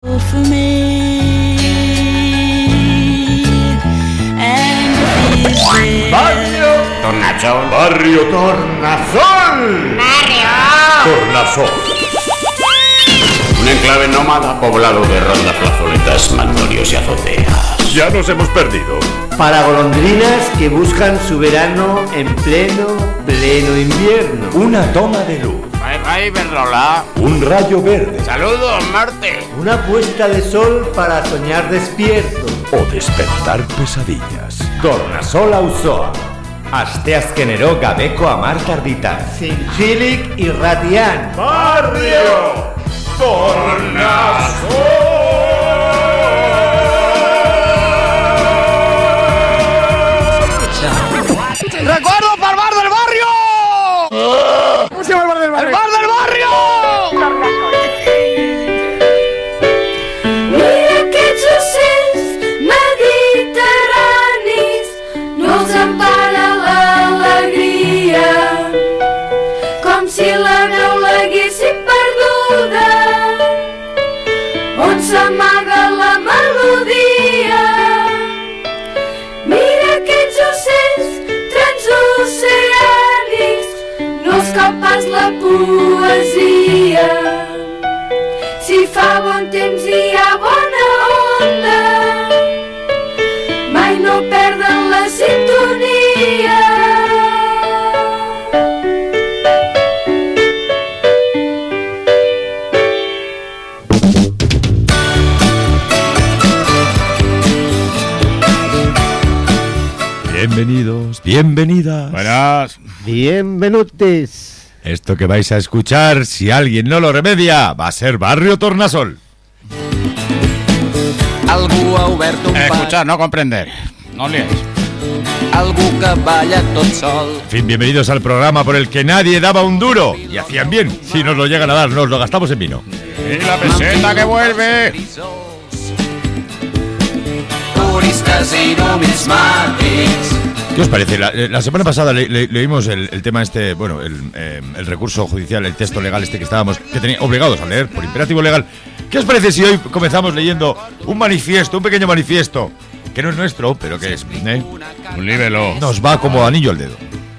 Tornasol. Barrio Tornasol. Tornasol. Un enclave nómada poblado de rondas, plazoletas, magnolios y azoteas. Ya nos hemos perdido. Para golondrinas que buscan su verano en pleno invierno. Una toma de luz. Bye, Berrola. Un rayo verde. Saludos, Marte. Una puesta de sol para soñar despierto. O despertar pesadillas. Tornasol auzoa. Asteazkenero gabeko amarkarditan. Zintzilik irratian. Barrio Tornasol. ¡Recuerdo para el bar del barrio! ¿Cómo se llama el bar del barrio? ¡El bar del barrio! Mira aquests ocells mediterranis, no els empara l'alegria, com si la veu l'haguessin perduda, on s'amaga la melodia. Mira aquests ocells transoceànics, no els cal pas la poesia. Si fa bon temps i hi ha bona onda, mai no perden la sintonia. Bienvenidos, bienvenidas. Buenas. Bienvenutes. Esto que vais a escuchar, si alguien no lo remedia, va a ser Barrio Tornasol. Algú ha obert un Escuchar, no comprender. No liéis. Algú que balla tot sol. En fin, bienvenidos al programa por el que nadie daba un duro. Y hacían bien. Si nos lo llegan a dar, nos lo gastamos en vino. Y la peseta que vuelve. Turistes i numismàtics. ¿Qué os parece? La semana pasada leímos el tema este, bueno, el recurso judicial, el texto legal este que estábamos obligados a leer por imperativo legal. ¿Qué os parece si hoy comenzamos leyendo un manifiesto, un pequeño manifiesto, que no es nuestro, pero que es, Un libelo. nos va como anillo al dedo?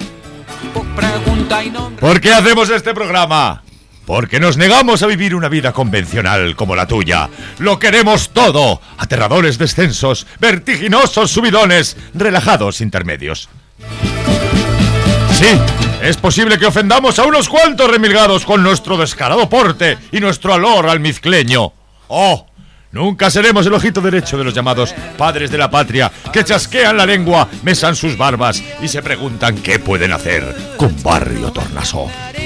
¿Por qué hacemos este programa? Porque nos negamos a vivir una vida convencional como la tuya. Lo queremos todo. Aterradores descensos, vertiginosos subidones, relajados intermedios. Sí, es posible que ofendamos a unos cuantos remilgados con nuestro descarado porte y nuestro alor almizcleño. ¡Oh! Nunca seremos el ojito derecho de los llamados padres de la patria que chasquean la lengua, mesan sus barbas y se preguntan qué pueden hacer con Barrio Tornasol.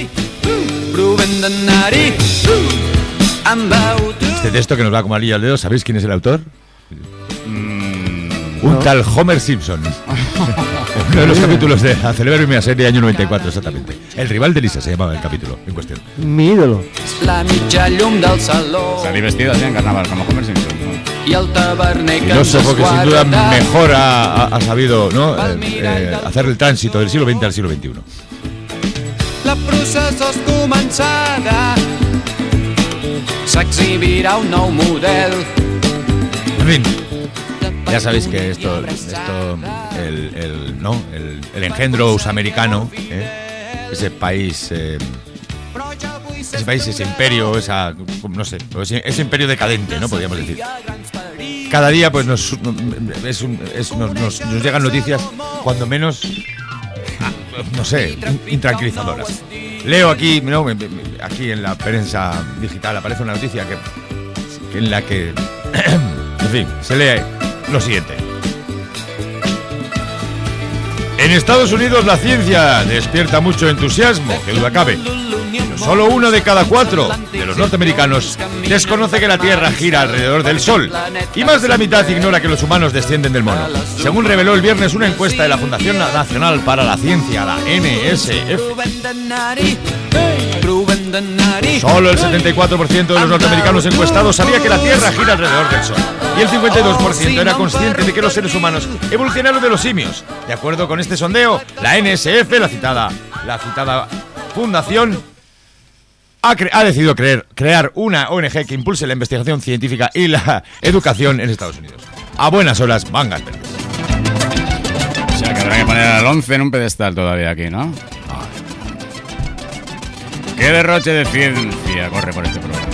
Este texto que nos va como anillo al dedo, ¿sabéis quién es el autor? Un tal Homer Simpson. Uno de los capítulos de la celebrada serie año 94, exactamente. El rival de Lisa se llamaba el capítulo en cuestión. Mi ídolo. La mitja llum del saló. Salí vestido así en carnaval, como Homer Simpson, ¿no? I el taverner que ens Filósofo que sin duda esguarda. mejor ha sabido, ¿no? Hacer el tránsito del siglo XX al siglo XXI. La processó es començarà. S'exhibirà un nou model. En fin, ya sabéis que el engendro usamericano, ese país, ese imperio, ese imperio decadente, ¿no? Podríamos decir. Cada día, pues nos llegan noticias, cuando menos, no sé, intranquilizadoras. Leo aquí, ¿no? Aquí en la prensa digital aparece una noticia en la que, en fin, se lee lo siguiente. En Estados Unidos la ciencia despierta mucho entusiasmo, que duda cabe. Pero solo 1 de cada 4 de los norteamericanos desconoce que la Tierra gira alrededor del Sol, y más de la mitad ignora que los humanos descienden del mono, según reveló el viernes una encuesta de la Fundación Nacional para la Ciencia, la NSF. Solo el 74% de los norteamericanos encuestados sabía que la Tierra gira alrededor del Sol, y el 52% era consciente de que los seres humanos evolucionaron de los simios. De acuerdo con este sondeo, la NSF, la citada fundación, ha decidido crear una ONG que impulse la investigación científica y la educación en Estados Unidos. A buenas horas, mangas verdes. O sea, que habrá que poner al 11 en un pedestal todavía aquí, ¿no? ¿Qué derroche de ciencia corre por este programa?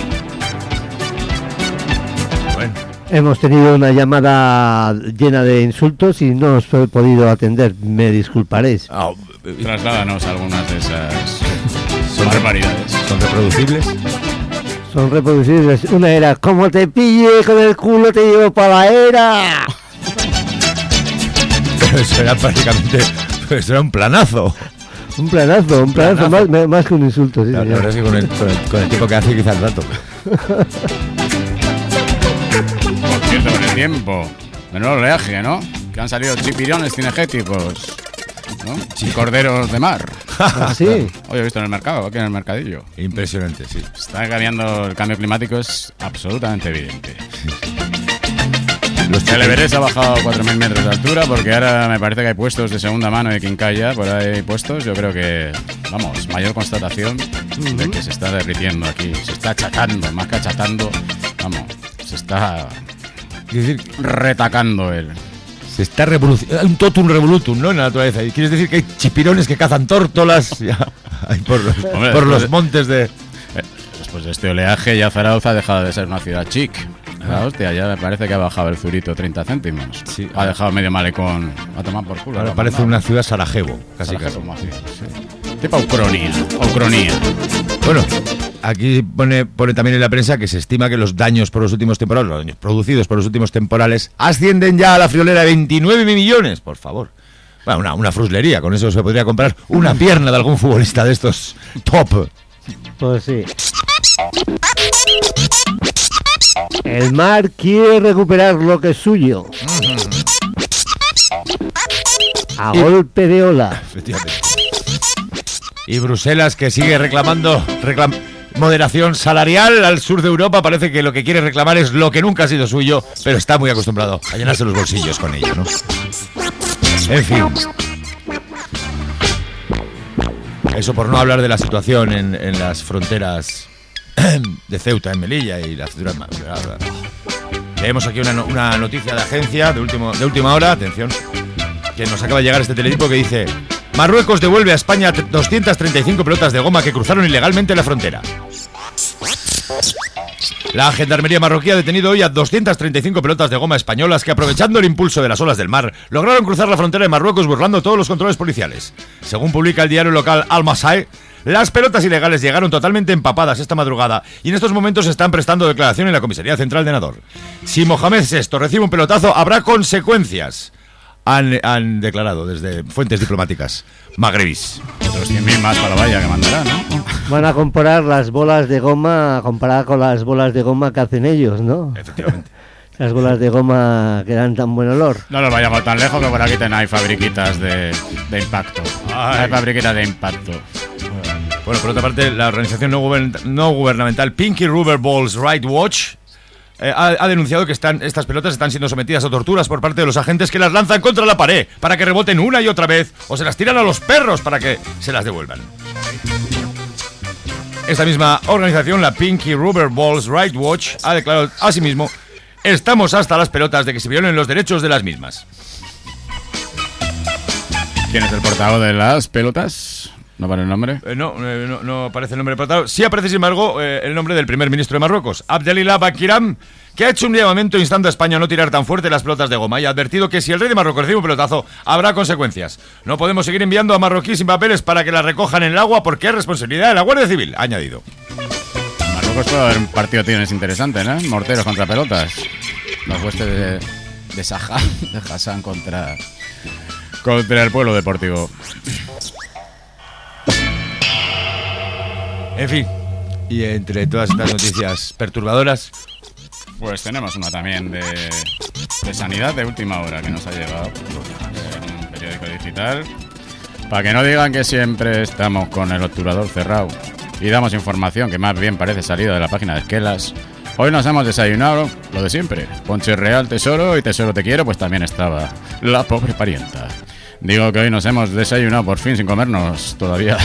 Bueno, Hemos tenido una llamada llena de insultos y no os he podido atender, me disculparéis. Trasládanos algunas de esas barbaridades. ¿son reproducibles? Son reproducibles. Una era, como te pille con el culo te llevo para la era. Pero eso era prácticamente... Eso era un planazo. Un planazo, más que un insulto, sí, La señor. verdad es que con el tiempo que hace quizás el rato. Por cierto, con el tiempo, menudo oleaje, ¿no? Que han salido chipirones cinegéticos, ¿no? Y corderos de mar. Ah, sí. Hoy he visto en el mercado, aquí en el mercadillo. Impresionante, sí. Está cambiando el cambio climático, es absolutamente evidente. El Everest ha bajado a 4.000 metros de altura porque ahora me parece que hay puestos de segunda mano de Quincalla, por ahí puestos. Yo creo que, vamos, mayor constatación de que se está derritiendo aquí, se está achatando, más que achatando, vamos, se está retacando él. Se está revolucionando. Un totum revolutum, ¿no? En la naturaleza. Y quieres decir que hay chipirones que cazan tórtolas ya, ahí por los montes de... Después de este oleaje, ya Zarauz ha dejado de ser una ciudad chic. La hostia, ya me parece que ha bajado el zurito 30 céntimos. Sí. Ha dejado medio malecón a tomar por culo. Ahora parece una ciudad Sarajevo, casi casi. Sí. Tipo Ucronía. Bueno, aquí pone también en la prensa que se estima que los daños por los últimos temporales, los daños producidos por los últimos temporales, ascienden ya a la friolera de 29 millones, por favor. Bueno, una fruslería, con eso se podría comprar una pierna de algún futbolista de estos top. Pues sí. El mar quiere recuperar lo que es suyo. A golpe de ola. Efectivamente. Y Bruselas, que sigue reclamando moderación salarial al sur de Europa, parece que lo que quiere reclamar es lo que nunca ha sido suyo, pero está muy acostumbrado a llenarse los bolsillos con ello, ¿no? En fin. Eso por no hablar de la situación en las fronteras de Ceuta, en Melilla y las ciudades más. Leemos aquí una noticia de agencia de última hora, atención, que nos acaba de llegar este teletipo que dice: Marruecos devuelve a España 235 pelotas de goma que cruzaron ilegalmente la frontera. La gendarmería marroquí ha detenido hoy a 235 pelotas de goma españolas que, aprovechando el impulso de las olas del mar, lograron cruzar la frontera de Marruecos burlando todos los controles policiales. Según publica el diario local Al Masai, las pelotas ilegales llegaron totalmente empapadas esta madrugada y en estos momentos están prestando declaración en la comisaría central de Nador. Si Mohamed VI recibe un pelotazo, habrá consecuencias, han declarado desde fuentes diplomáticas magrebís. Otros 100.000 más para vaya que mandará, ¿no? Van a comparar las bolas de goma comparadas con las bolas de goma que hacen ellos, ¿no? Efectivamente. Las bolas de goma que dan tan buen olor. No nos vayamos tan lejos, que por aquí hay fabriquitas de impacto. Hay fabriquitas de impacto. Bueno, por otra parte, la organización no gubernamental Pinky Rubber Balls Right Watch ha denunciado que estas pelotas están siendo sometidas a torturas por parte de los agentes que las lanzan contra la pared para que reboten una y otra vez, o se las tiran a los perros para que se las devuelvan. Esta misma organización, la Pinky Rubber Balls Right Watch, ha declarado asimismo: estamos hasta las pelotas de que se violen los derechos de las mismas. ¿Quién es el portavoz de las pelotas? ¿No pone el nombre? No aparece el nombre del portavoz. Sí aparece, sin embargo, el nombre del primer ministro de Marruecos, Abdelilah Bakiram, que ha hecho un llamamiento instando a España a no tirar tan fuerte las pelotas de goma y ha advertido que si el rey de Marruecos recibe un pelotazo, habrá consecuencias. No podemos seguir enviando a marroquíes sin papeles para que las recojan en el agua porque es responsabilidad de la Guardia Civil, ha añadido. En Marruecos puede haber un partido tienes interesante, ¿no? Morteros contra pelotas. Los huestes de Hassan contra el pueblo deportivo. En fin, y entre todas estas noticias perturbadoras, pues tenemos una también de sanidad de última hora que nos ha llegado en un periódico digital, para que no digan que siempre estamos con el obturador cerrado y damos información que más bien parece salida de la página de Esquelas. Hoy nos hemos desayunado lo de siempre: ponche real, tesoro, y tesoro te quiero, pues también estaba la pobre parienta. Digo que hoy nos hemos desayunado por fin sin comernos todavía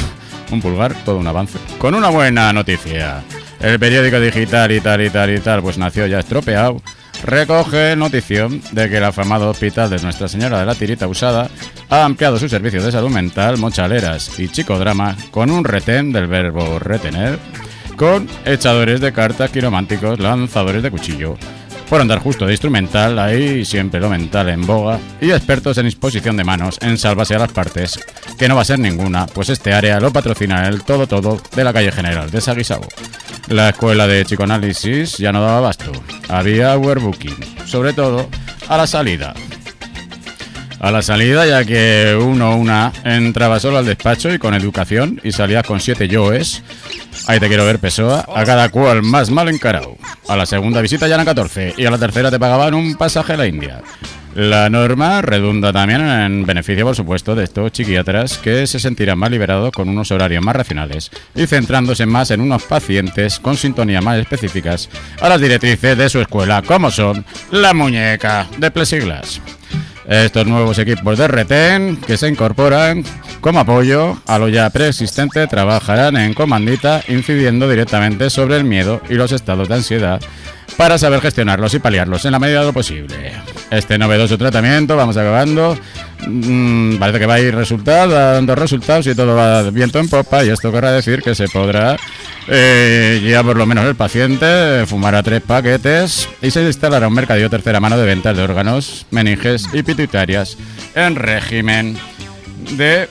un pulgar, todo un avance. Con una buena noticia. El periódico digital y tal, pues nació ya estropeado. Recoge notición de que el afamado hospital de Nuestra Señora de la Tirita Usada ha ampliado sus servicios de salud mental, mochaleras y psicodrama con un retén del verbo retener, con echadores de cartas, quirománticos, lanzadores de cuchillo. Por andar justo de instrumental, ahí siempre lo mental en boga, y expertos en imposición de manos, en sálvase a las partes, que no va a ser ninguna, pues este área lo patrocina el todo de la calle General de Saguisabo. La escuela de psicoanálisis ya no daba abasto, había overbooking, sobre todo a la salida. A la salida, ya que una entraba solo al despacho y con educación, y salías con 7 yoes. Ahí te quiero ver, Pessoa, a cada cual más mal encarado. A la segunda visita ya eran 14 y a la tercera te pagaban un pasaje a la India. La norma redunda también en beneficio, por supuesto, de estos psiquiatras que se sentirán más liberados con unos horarios más racionales y centrándose más en unos pacientes con sintonías más específicas a las directrices de su escuela, como son la muñeca de plexiglas. Estos nuevos equipos de retén que se incorporan como apoyo a lo ya preexistente trabajarán en comandita, incidiendo directamente sobre el miedo y los estados de ansiedad para saber gestionarlos y paliarlos en la medida de lo posible. Este novedoso tratamiento, vamos acabando, parece que va a ir dando resultados y todo va viento en popa, y esto querrá decir que se podrá, ya por lo menos el paciente, fumará 3 paquetes y se instalará un mercadillo tercera mano de ventas de órganos, meninges y pituitarias en régimen de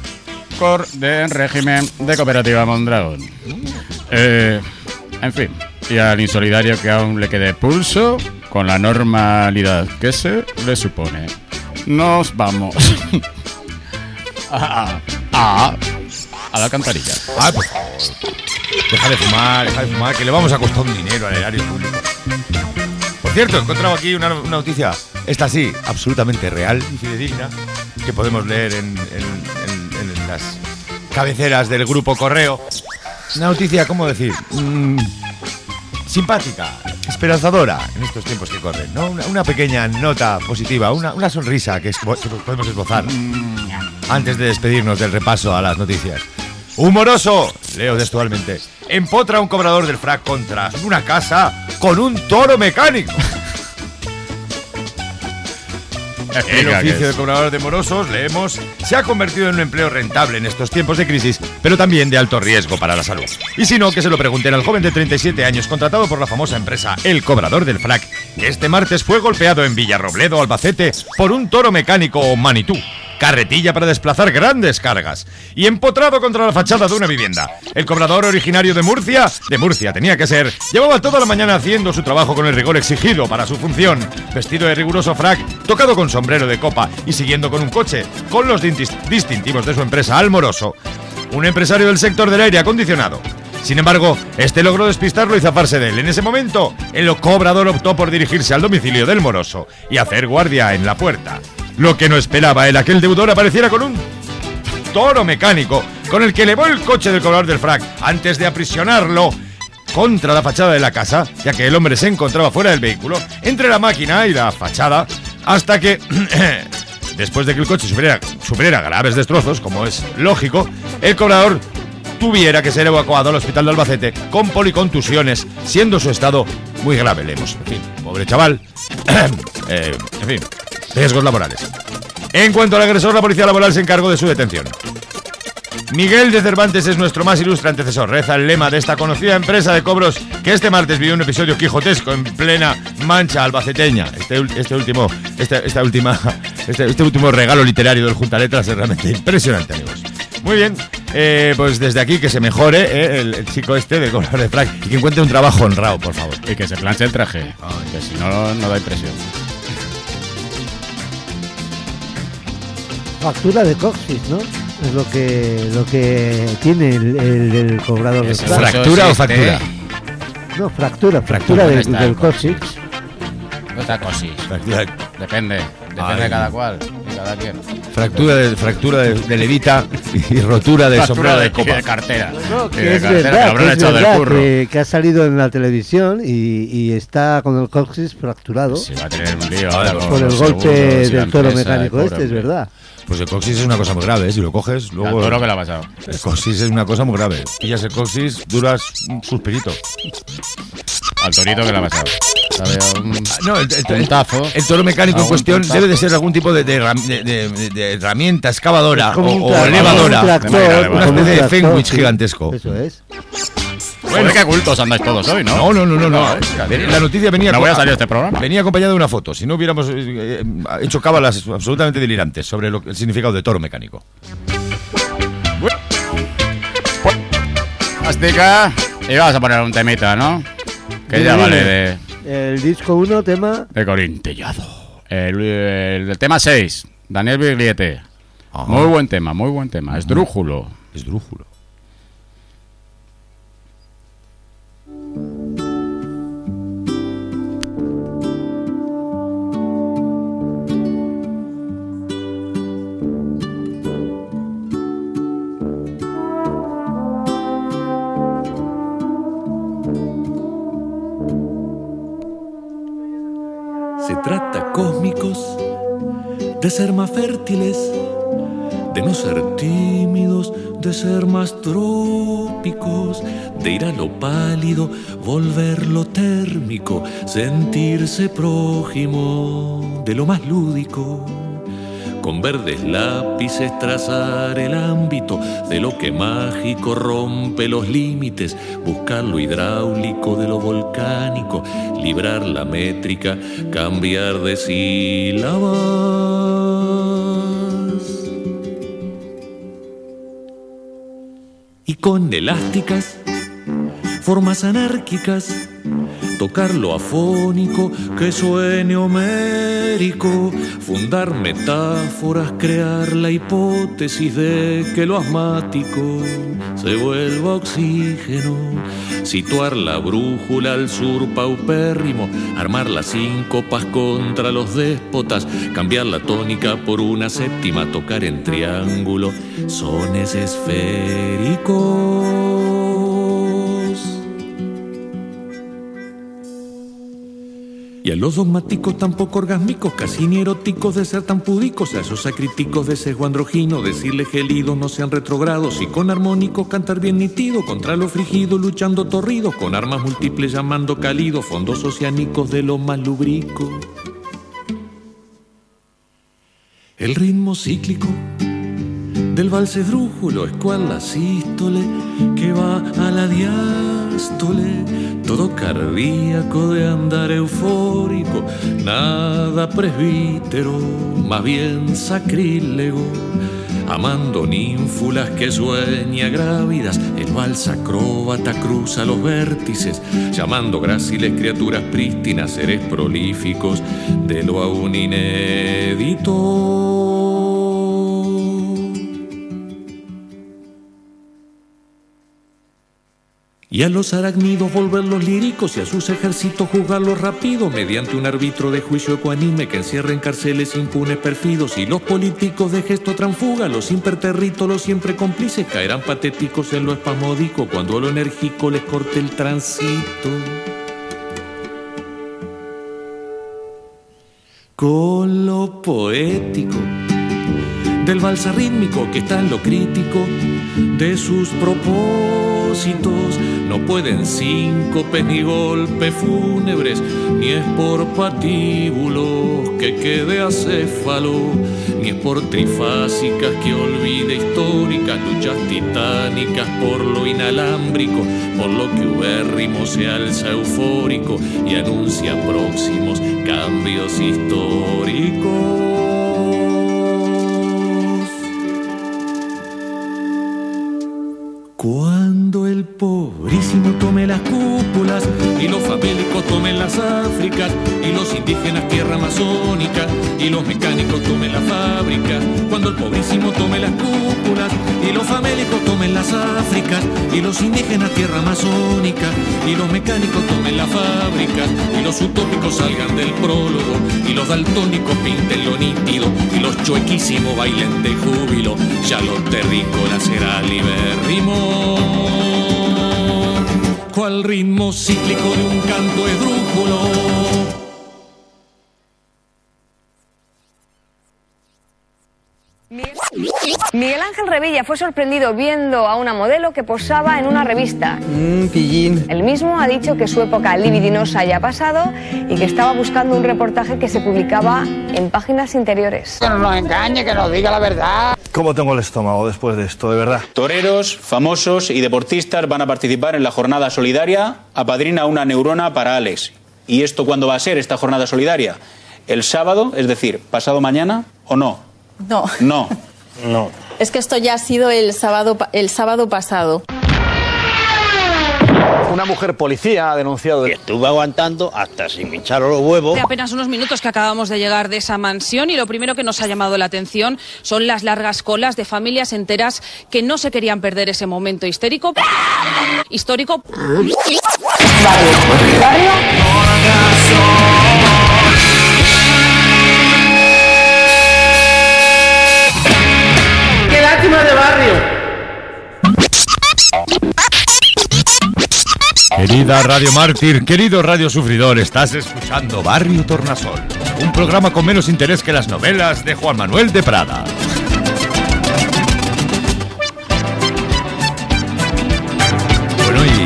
Cooperativa Mondragón. En fin, y al insolidario que aún le quede pulso, con la normalidad que se le supone. Nos vamos a la alcantarilla. Ay, por favor. Deja de fumar, que le vamos a costar un dinero al erario público. Por cierto, he encontrado aquí una noticia, esta sí, absolutamente real y fidedigna, que podemos leer en las cabeceras del grupo Correo. Una noticia, ¿cómo decir? Simpática, esperanzadora en estos tiempos que corren, ¿no? Una pequeña nota positiva, una sonrisa que podemos esbozar antes de despedirnos del repaso a las noticias. Humoroso, leo textualmente, empotra a un cobrador del frac contra una casa con un toro mecánico. El oficio de cobrador de morosos, leemos, se ha convertido en un empleo rentable en estos tiempos de crisis, pero también de alto riesgo para la salud. Y si no, que se lo pregunten al joven de 37 años contratado por la famosa empresa El Cobrador del Frac, que este martes fue golpeado en Villarrobledo, Albacete, por un toro mecánico o Manitú, carretilla para desplazar grandes cargas, y empotrado contra la fachada de una vivienda. El cobrador, originario de Murcia tenía que ser, llevaba toda la mañana haciendo su trabajo con el rigor exigido para su función, vestido de riguroso frac, tocado con sombrero de copa y siguiendo con un coche, con los distintivos de su empresa Almoroso, un empresario del sector del aire acondicionado. Sin embargo, este logró despistarlo y zafarse de él. En ese momento, el cobrador optó por dirigirse al domicilio del moroso y hacer guardia en la puerta. Lo que no esperaba era que el deudor apareciera con un toro mecánico, con el que elevó el coche del cobrador del frac antes de aprisionarlo contra la fachada de la casa, ya que el hombre se encontraba fuera del vehículo, entre la máquina y la fachada, hasta que, después de que el coche sufriera graves destrozos, como es lógico, el cobrador tuviera que ser evacuado al hospital de Albacete con policontusiones, siendo su estado muy grave, leemos. En fin, pobre chaval. En fin, riesgos laborales. En cuanto al agresor, la policía laboral se encargó de su detención. Miguel de Cervantes es nuestro más ilustre antecesor, reza el lema de esta conocida empresa de cobros que este martes vivió un episodio quijotesco en plena Mancha albaceteña. Este último regalo literario del Junta Letras es realmente impresionante, amigos. Muy bien, pues desde aquí que se mejore el chico este de cobrar de frac y que encuentre un trabajo honrado, por favor. Y que se planche el traje, que si no, no da impresión. Factura de coxis, ¿no? Es lo que tiene el cobrador de frac. ¿Fractura o factura? No, fractura del coxis. No está coxis. Depende de cada cual. cada quien. Fractura de levita y rotura de sombrero de copa. De cartera. No, Y que de es cartera, verdad, lo habrán que, es echado del verdad curro. que ha salido en la televisión y está con el coxis fracturado Sí, va a tener un lío ahora con por el los golpe seguros y la del toro empresa, mecánico pobre este, es hombre. verdad. Pues el coxis es una cosa muy grave, ¿eh? Si lo coges, ¿Al luego... toro qué le ha pasado? El coxis es una cosa muy grave. Pillas el coxis, duras un suspirito. Al torito que le ha pasado. ¿Sabe? No, Un tazo. el toro mecánico en Algún cuestión tazo. debe de ser algún tipo de herramienta excavadora Es como un o tra- elevadora. como un tractor, De una como un especie de tractor, Fenwich sí. gigantesco. Eso es. Bueno, qué cultos andáis todos hoy, ¿no? No. La noticia venía... No voy a salir a este programa. Venía acompañada de una foto. Si no hubiéramos hecho cábalas absolutamente delirantes sobre el significado de toro mecánico. Mastica. Y vas a poner un temita, ¿no? Que ya Dime, vale dime. El disco 1, tema... de corintellado. El tema 6, Daniel Bigliete. Ajá. Muy buen tema, muy buen tema. Esdrújulo. Esdrújulo. Se trata, cósmicos, de ser más fértiles, de no ser tímidos, de ser más trópicos, de ir a lo pálido, volverlo térmico, sentirse prójimo de lo más lúdico. Con verdes lápices trazar el ámbito de lo que mágico rompe los límites, buscar lo hidráulico de lo volcánico, librar la métrica, cambiar de sílabas. Y con elásticas, formas anárquicas, tocar lo afónico que suene homérico, fundar metáforas, crear la hipótesis de que lo asmático se vuelva oxígeno, situar la brújula al sur paupérrimo, armar las síncopas contra los déspotas, cambiar la tónica por una séptima, tocar en triángulo sones esféricos. Y a los dogmáticos tampoco orgásmicos, casi ni eróticos de ser tan púdicos, a esos acríticos de sesgo androgino, decirles gelidos no sean retrogrados, y con armónicos cantar bien nítido, contra lo frigido luchando torridos, con armas múltiples llamando cálidos, fondos oceánicos de lo más lubrico. El ritmo cíclico del vals esdrújulo es cual la sístole que va a la diástole, todo cardíaco de andar eufórico, nada presbítero, más bien sacrílego, amando ninfulas que sueña grávidas, el vals acróbata cruza los vértices, llamando gráciles criaturas prístinas, seres prolíficos de lo aún inédito. Y a los arácnidos volverlos líricos y a sus ejércitos juzgarlos rápido mediante un árbitro de juicio ecuánime que encierra en cárceles impunes perfidos, y los políticos de gesto transfuga, los imperterritos, los siempre cómplices caerán patéticos en lo espasmódico cuando a lo enérgico les corte el tránsito. Con lo poético del vals rítmico que está en lo crítico de sus propósitos, no pueden síncopes ni golpes fúnebres, ni es por patíbulos que quede acéfalo, ni es por trifásicas que olvide históricas luchas titánicas por lo inalámbrico, por lo que ubérrimo se alza eufórico y anuncia próximos cambios históricos. Cuando el pobrísimo tome las cúpulas y los famélicos tomen las Áfricas, y los indígenas tierra amazónica, y los mecánicos tomen la fábrica, cuando el pobrísimo tome las cúpulas, y los famélicos tomen las Áfricas, y los indígenas tierra amazónica, y los mecánicos tomen la fábrica, y los utópicos salgan del prólogo, y los daltónicos pinten lo nítido, y los chuequísimos bailen de júbilo, ya los terrícolas será libérrimo, cual ritmo cíclico de un canto esdrújulo. Miguel Ángel Revilla fue sorprendido viendo a una modelo que posaba en una revista. Pillín. Él mismo ha dicho que su época libidinosa ya ha pasado y que estaba buscando un reportaje que se publicaba en páginas interiores. Que no nos engañe, que nos diga la verdad. ¿Cómo tengo el estómago después de esto, de verdad? Toreros, famosos y deportistas van a participar en la jornada solidaria Apadrina una neurona para Alex. ¿Y esto cuándo va a ser, esta jornada solidaria? ¿El sábado, es decir, pasado mañana o no? No. No. No. Es que esto ya ha sido el sábado pasado. Una mujer policía ha denunciado... Que estuve aguantando hasta sin hinchar los huevos. Hace apenas unos minutos que acabamos de llegar de esa mansión y lo primero que nos ha llamado la atención son las largas colas de familias enteras que no se querían perder ese momento histórico. ¡Qué lástima de barrio! Querida Radio Mártir, querido Radio Sufridor, estás escuchando Barrio Tornasol, un programa con menos interés que las novelas de Juan Manuel de Prada. Bueno, ¿y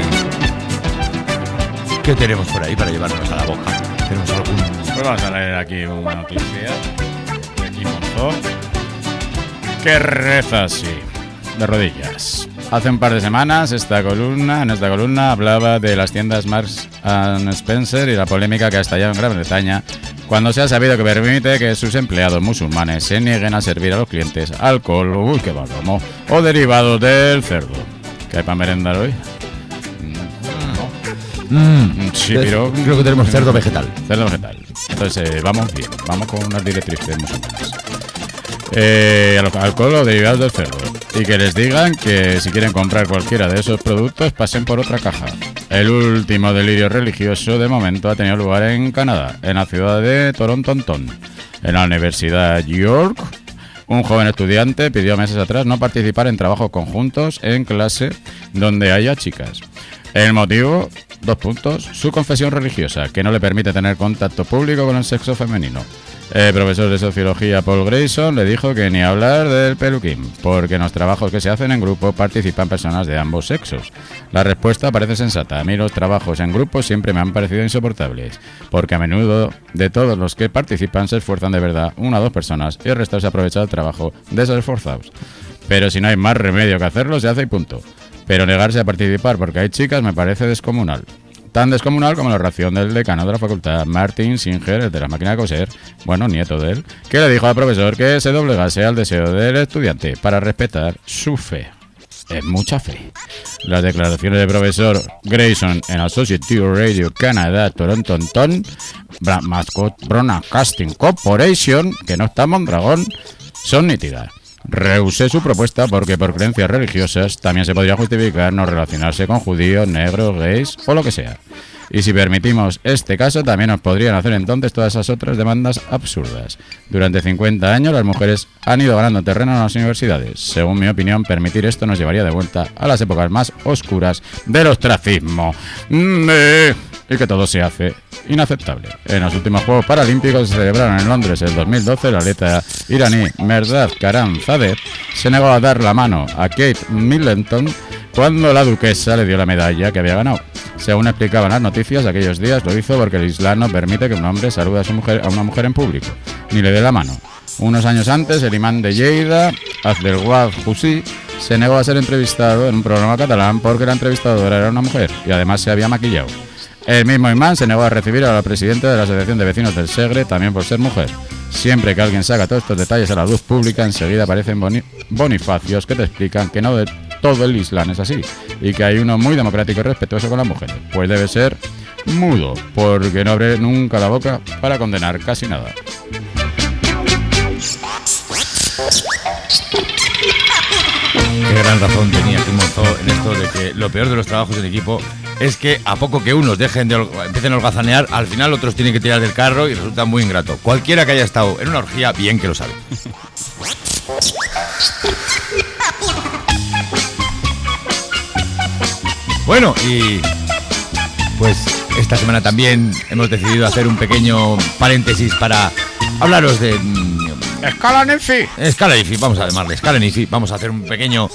qué tenemos por ahí para llevarnos a la boca? ¿Tenemos algún...? Pues vamos a leer aquí una noticia de aquí Monzó, que reza así, de rodillas. Hace un par de semanas en esta columna hablaba de las tiendas Marks & Spencer y la polémica que ha estallado en Gran Bretaña cuando se ha sabido que permite que sus empleados musulmanes se nieguen a servir a los clientes alcohol, uy, qué barromo, o derivados del cerdo. ¿Qué hay para merendar hoy? Sí, pero creo que tenemos cerdo vegetal. Cerdo vegetal. Entonces, vamos bien, vamos con unas directrices musulmanas. Alcohol o derivados del cerdo. Y que les digan que si quieren comprar cualquiera de esos productos pasen por otra caja. El último delirio religioso de momento ha tenido lugar en Canadá, en la ciudad de Toronto. En la Universidad York, un joven estudiante pidió meses atrás no participar en trabajos conjuntos en clase donde haya chicas. El motivo, 2 puntos, su confesión religiosa, que no le permite tener contacto público con el sexo femenino. El profesor de sociología Paul Grayson le dijo que ni hablar del peluquín, porque en los trabajos que se hacen en grupo participan personas de ambos sexos. La respuesta parece sensata. A mí los trabajos en grupo siempre me han parecido insoportables, porque a menudo de todos los que participan se esfuerzan de verdad 1 o 2 personas y el resto se aprovecha del trabajo de esos esforzados. Pero si no hay más remedio que hacerlo, se hace y punto. Pero negarse a participar porque hay chicas me parece descomunal. Tan descomunal como la reacción del decano de la facultad, Martin Singer, el de la máquina de coser, bueno, nieto de él, que le dijo al profesor que se doblegase al deseo del estudiante para respetar su fe. Es mucha fe. Las declaraciones del profesor Grayson en Associated Radio Canada Toronto Mascot Broadcasting Corporation, que no está en Mondragón, son nítidas. Rehusé su propuesta porque por creencias religiosas también se podría justificar no relacionarse con judíos, negros, gays o lo que sea. Y si permitimos este caso, también nos podrían hacer entonces todas esas otras demandas absurdas. Durante 50 años las mujeres han ido ganando terreno en las universidades. Según mi opinión, permitir esto nos llevaría de vuelta a las épocas más oscuras del ostracismo. Y que todo se hace inaceptable. En los últimos Juegos Paralímpicos se celebraron en Londres el 2012, la atleta iraní Mehrdad Karamzadeh se negó a dar la mano a Kate Middleton cuando la duquesa le dio la medalla que había ganado. Según explicaban las noticias, aquellos días lo hizo porque el Islam no permite que un hombre salude a una mujer en público, ni le dé la mano. Unos años antes, el imán de Lleida, Abdelwahab Hussi, se negó a ser entrevistado en un programa catalán porque la entrevistadora era una mujer y además se había maquillado. El mismo imán se negó a recibir a la presidenta de la Asociación de Vecinos del Segre, también por ser mujer. Siempre que alguien saca todos estos detalles a la luz pública, enseguida aparecen bonifacios que te explican que no de todo el Islam es así, y que hay uno muy democrático y respetuoso con las mujeres. Pues debe ser mudo, porque no abre nunca la boca para condenar casi nada. Qué gran razón tenía Gil Monzó en esto de que lo peor de los trabajos en equipo es que a poco que unos empiecen a holgazanear, al final otros tienen que tirar del carro y resulta muy ingrato. Cualquiera que haya estado en una orgía, bien que lo sabe. Bueno, y pues esta semana también hemos decidido hacer un pequeño paréntesis para hablaros de... Escala Nifi. Escala Nifi, vamos a llamarle Escala Nifi. Vamos a hacer un pequeño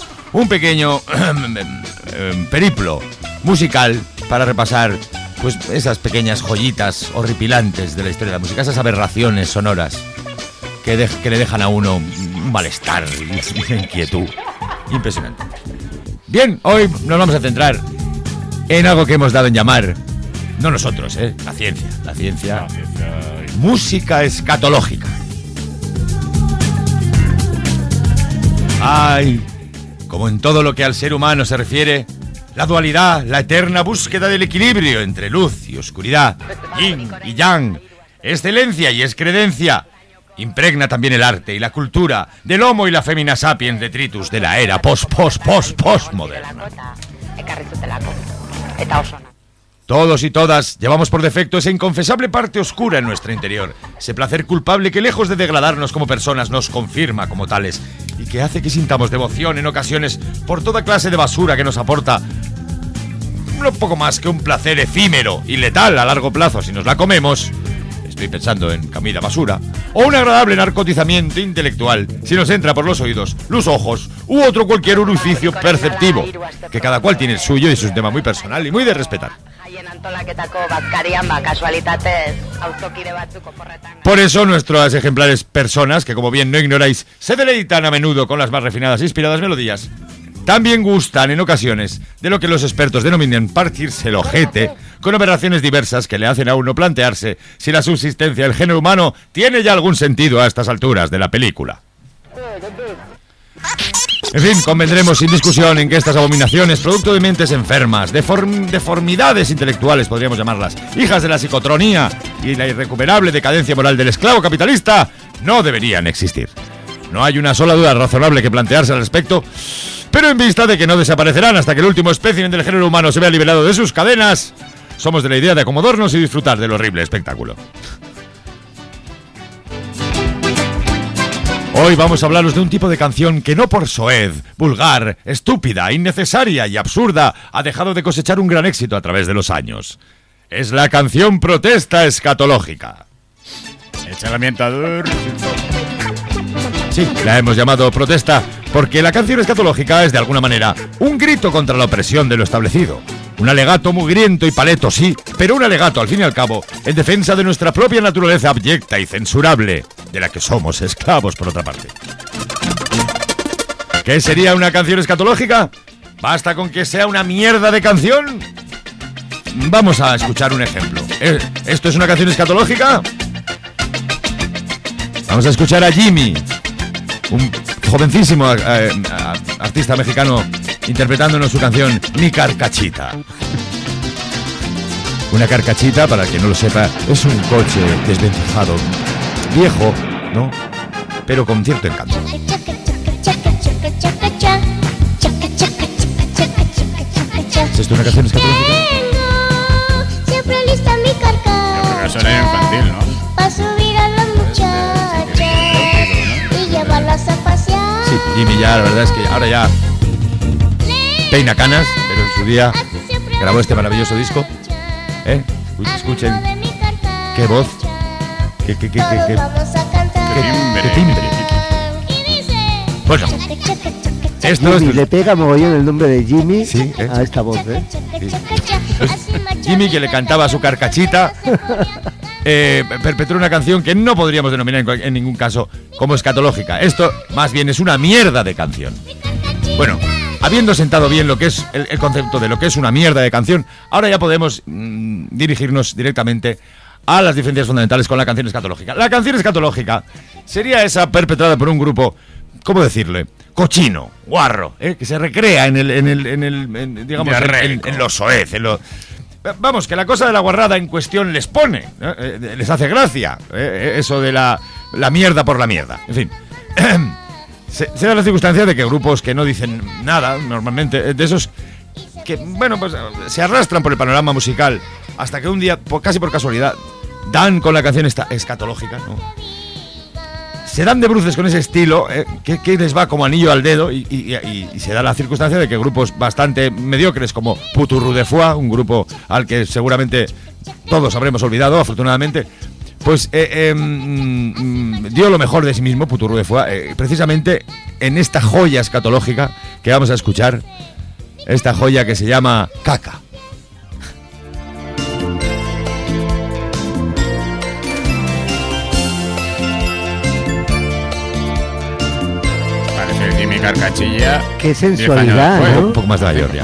periplo musical para repasar pues esas pequeñas joyitas horripilantes de la historia de la música, esas aberraciones sonoras que le dejan a uno un malestar y una inquietud impresionante. Bien, hoy nos vamos a centrar en algo que hemos dado en llamar, no nosotros, la ciencia, música escatológica. Ay, como en todo lo que al ser humano se refiere, la dualidad, la eterna búsqueda del equilibrio entre luz y oscuridad, yin y yang, excelencia y excredencia, impregna también el arte y la cultura del Homo y la Femina Sapiens detritus de la era postmoderna. Todos y todas llevamos por defecto esa inconfesable parte oscura en nuestro interior, ese placer culpable que lejos de degradarnos como personas nos confirma como tales y que hace que sintamos devoción en ocasiones por toda clase de basura que nos aporta no poco más que un placer efímero y letal a largo plazo si nos la comemos. Estoy pensando en comida basura, o un agradable narcotizamiento intelectual si nos entra por los oídos, los ojos u otro cualquier orificio perceptivo, que cada cual tiene el suyo y es un tema muy personal y muy de respetar. Por eso nuestras ejemplares personas, que como bien no ignoráis, se deleitan a menudo con las más refinadas e inspiradas melodías, también gustan en ocasiones de lo que los expertos denominan partirse el ojete, con aberraciones diversas que le hacen a uno plantearse si la subsistencia del género humano tiene ya algún sentido a estas alturas de la película. En fin, convendremos sin discusión en que estas abominaciones, producto de mentes enfermas, deformidades intelectuales podríamos llamarlas, hijas de la psicotronía y la irrecuperable decadencia moral del esclavo capitalista, no deberían existir. No hay una sola duda razonable que plantearse al respecto, pero en vista de que no desaparecerán hasta que el último espécimen del género humano se vea liberado de sus cadenas, somos de la idea de acomodarnos y disfrutar del horrible espectáculo. Hoy vamos a hablaros de un tipo de canción que no por soez, vulgar, estúpida, innecesaria y absurda ha dejado de cosechar un gran éxito a través de los años. Es la canción protesta escatológica. Echa la mientador. Sí, la hemos llamado protesta porque la canción escatológica es de alguna manera un grito contra la opresión de lo establecido. Un alegato mugriento y paleto, sí, pero un alegato, al fin y al cabo, en defensa de nuestra propia naturaleza abyecta y censurable, de la que somos esclavos, por otra parte. ¿Qué sería una canción escatológica? ¿Basta con que sea una mierda de canción? Vamos a escuchar un ejemplo. ¿Esto es una canción escatológica? Vamos a escuchar a Jimmy, un jovencísimo artista mexicano, interpretándonos su canción Mi Carcachita. Una carcachita, para el que no lo sepa, es un coche desvencijado, viejo, ¿no? Pero con cierto encanto. ¿Es esto una canción escatológica? Siempre lista mi carcachita. Eso era infantil, ¿no? Para subir a las muchachas y llevarlas a pasear. Sí, Jimmy ya, la verdad es que ahora ya peina canas, pero en su día grabó este maravilloso disco. Escuchen qué voz, qué timbre. Bueno, esto es... Le pega mogollón el nombre de Jimmy, sí, a esta voz, Jimmy, que le cantaba a su carcachita, perpetró una canción que no podríamos denominar en ningún caso como escatológica. Esto más bien es una mierda de canción. Bueno, habiendo sentado bien lo que es el concepto de lo que es una mierda de canción, ahora ya podemos dirigirnos directamente a las diferencias fundamentales con la canción escatológica. La canción escatológica sería esa perpetrada por un grupo, ¿cómo decirle? Cochino, guarro, que se recrea en lo soez, vamos, que la cosa de la guarrada en cuestión les pone, les hace gracia, eso de la mierda por la mierda. En fin, se da la circunstancia de que grupos que no dicen nada, normalmente, de esos que, bueno, pues se arrastran por el panorama musical hasta que un día, casi por casualidad, dan con la canción esta escatológica, ¿no? Se dan de bruces con ese estilo, que les va como anillo al dedo, y se da la circunstancia de que grupos bastante mediocres como Puturru de Foix, un grupo al que seguramente todos habremos olvidado, afortunadamente, pues dio lo mejor de sí mismo, Puturru de Foix, precisamente en esta joya escatológica que vamos a escuchar, esta joya que se llama Caca. Jimmy Carcachilla. Qué sensualidad, ¿no? Un poco más de la Georgia.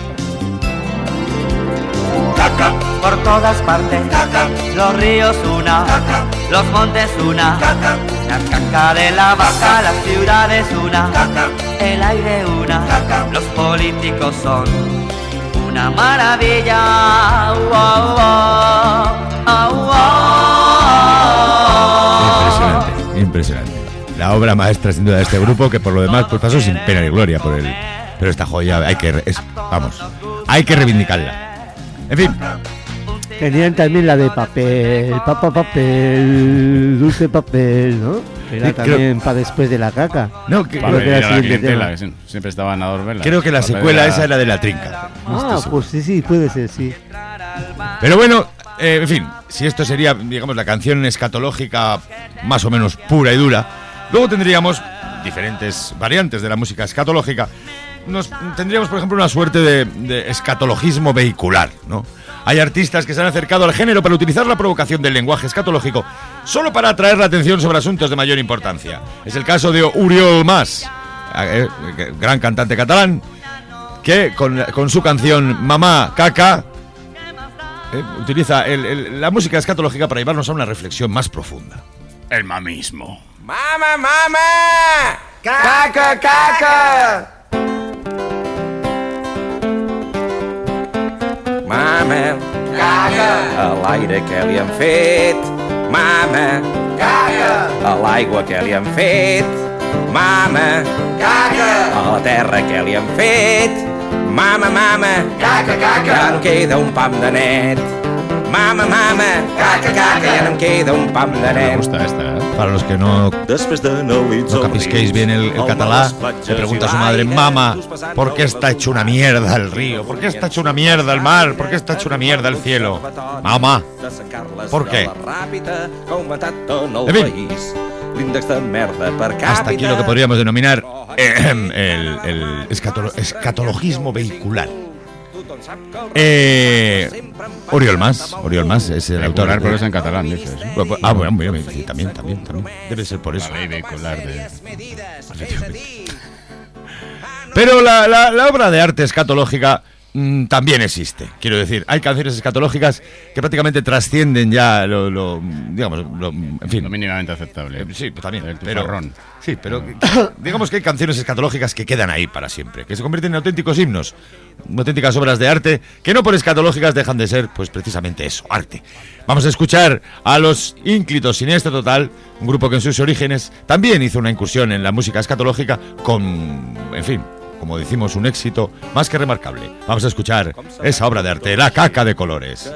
Caca por todas partes, caca, los ríos una, caca, los montes una, caca, la caca de la vaca, las ciudades una, caca, el aire una, caca, los políticos son una maravilla. Wow, wow, wow, wow. Impresionante. La obra maestra sin duda de este grupo, que por lo demás pues pasó sin pena ni gloria por él. Pero esta joya hay que reivindicarla. En fin. Tenían también la de papel, papel, dulce papel, ¿no? Era también para después de la caca. No, creo que era el siguiente tema. Que siempre estaba en Ador Vela. Creo que la secuela esa era de La Trinca. Pues sí, puede ser, sí. Pero bueno, en fin, si esto sería, digamos, la canción escatológica más o menos pura y dura, luego tendríamos diferentes variantes de la música escatológica. Tendríamos, por ejemplo, una suerte de escatologismo vehicular, ¿no? Hay artistas que se han acercado al género para utilizar la provocación del lenguaje escatológico solo para atraer la atención sobre asuntos de mayor importancia. Es el caso de Oriol Mas, gran cantante catalán, que con su canción Mamá Caca utiliza la música escatológica para llevarnos a una reflexión más profunda. El mamismo. ¡Mama, mama! ¡Caca, caca! Mama, caca, a l'aire que li han fet. Mama, caca, a l'aigua que li han fet. Mama, caca, a la terra que li han fet. Mama, mama, caca, caca, ja no queda un pam de net. Mama, mama, caca, caca, ya no queda un pam de net. Me gusta esta, ¿eh? Para los que no capisquéis bien el catalá, se pregunta a su madre: mamá, ¿por qué está hecho una mierda el río? ¿Por qué está hecho una mierda el mar? ¿Por qué está hecho una mierda el cielo? Mamá, ¿por qué? En fin, hasta aquí lo que podríamos denominar el escatologismo vehicular. Oriol Mas es el autor. Pero es en catalán, dices. Ah, bueno, sí, también. Debe ser por eso. Pero la obra de arte escatológica también existe. Quiero decir, hay canciones escatológicas que prácticamente trascienden ya lo mínimamente aceptable. Sí, pues también. Pero digamos que hay canciones escatológicas que quedan ahí para siempre, que se convierten en auténticos himnos, auténticas obras de arte, que no por escatológicas dejan de ser, pues precisamente eso, arte. Vamos a escuchar a los Ínclitos Siniestro Total, un grupo que en sus orígenes también hizo una incursión en la música escatológica con, en fin, como decimos, un éxito más que remarcable. Vamos a escuchar esa obra de arte, La Caca de Colores.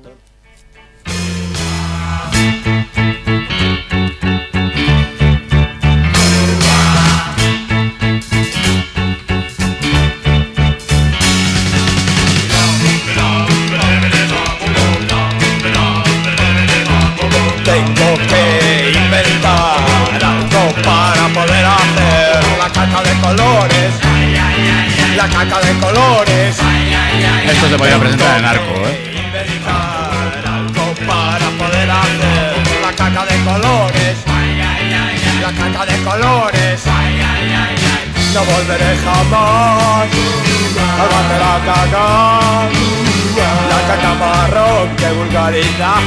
Tengo que inventar algo para poder hacer la caca de colores. La caca de colores. Esto se podía presentar en Arco, Inventar algo para poder hacer la caca de colores. La caca de colores. No volveré jamás a hacer la caca. La caca marrón, qué vulgaridad.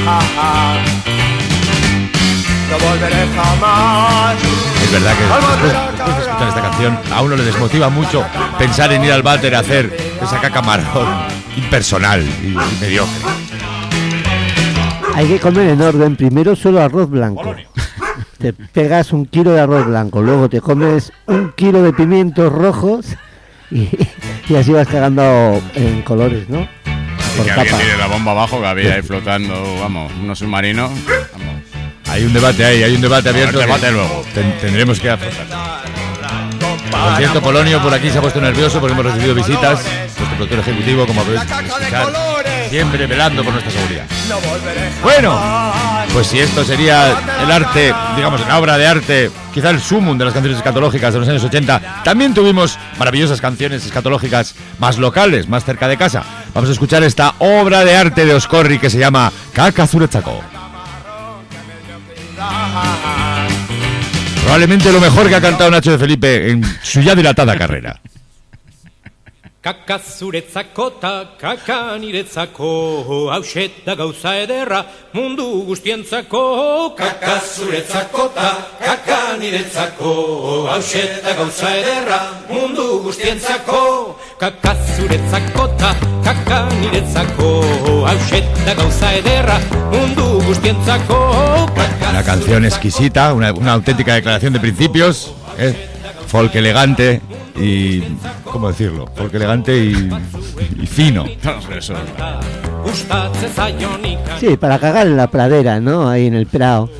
No volveré jamás. Es verdad que después de escuchar esta canción a uno le desmotiva mucho pensar en ir al váter a hacer esa caca marrón impersonal y mediocre. Hay que comer en orden. Primero solo arroz blanco. Te pegas 1 kilo de arroz blanco, luego te comes 1 kilo de pimientos rojos y así vas cagando en colores, ¿no? Por que alguien tiene la bomba abajo que había ahí flotando, vamos, unos submarinos. Vamos. Hay un debate ahí, hay un debate abierto. Debate luego. Tendremos que afrontar. Por cierto, Polonio por aquí se ha puesto nervioso porque hemos recibido visitas. Nuestro productor ejecutivo, como podéis escuchar, siempre velando por nuestra seguridad. Bueno, pues si esto sería el arte, digamos, la obra de arte, quizá el sumum de las canciones escatológicas de los años 80, también tuvimos maravillosas canciones escatológicas más locales, más cerca de casa. Vamos a escuchar esta obra de arte de Oscorri que se llama Kaka Zuretzako. Probablemente lo mejor que ha cantado Nacho de Felipe en su ya dilatada carrera. Kaka zuretzako ta kaka niretzako, hauset da gauza ederra mundu guztientzako. Kaka zuretzako ta kaka niretzako, hauset da gauza ederra mundu guztientzako. Kaka zuretzako ta kaka niretzako, hauset da gauza ederra mundu guztientzako. Una canción exquisita, una auténtica declaración de principios, folk elegante y... ¿cómo decirlo? Folk elegante y fino. Sí, para cagar en la pradera, ¿no? Ahí en el prado.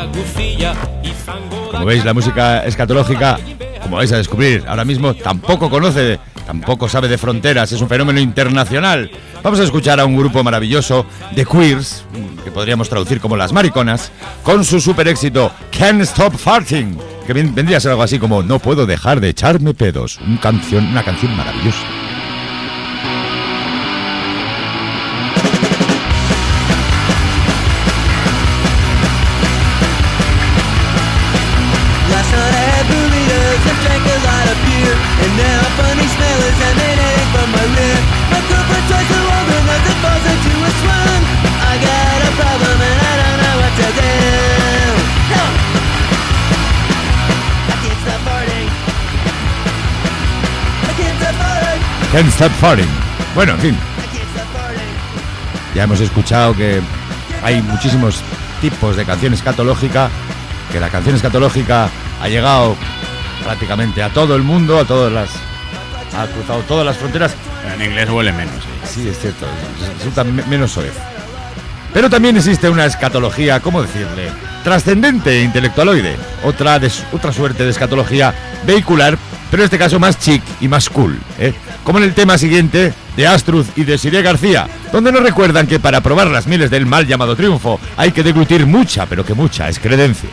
Como veis, la música escatológica, como vais a descubrir ahora mismo, tampoco sabe de fronteras, es un fenómeno internacional. Vamos a escuchar a un grupo maravilloso de queers, que podríamos traducir como las mariconas, con su super éxito Can't Stop Farting, que vendría a ser algo así como No puedo dejar de echarme pedos, una canción maravillosa. Can't Stop Farting. Bueno, en fin. Ya hemos escuchado que hay muchísimos tipos de canción escatológica, que la canción escatológica ha llegado prácticamente a todo el mundo, ha cruzado todas las fronteras. En inglés huele menos. Sí, es cierto, resulta menos soez. Pero también existe una escatología, ¿cómo decirle? Trascendente e intelectualoide. Otra suerte de escatología vehicular, pero en este caso más chic y más cool, como en el tema siguiente de Astruz y de Siré García, donde nos recuerdan que para probar las mieles del mal llamado triunfo hay que deglutir mucha, pero que mucha es credencia.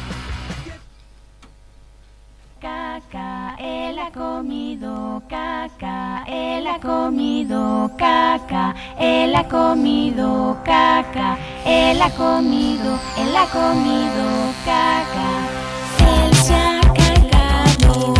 Caca, él ha comido caca, él ha comido caca, él ha comido caca, él ha comido caca, él se ha cagado.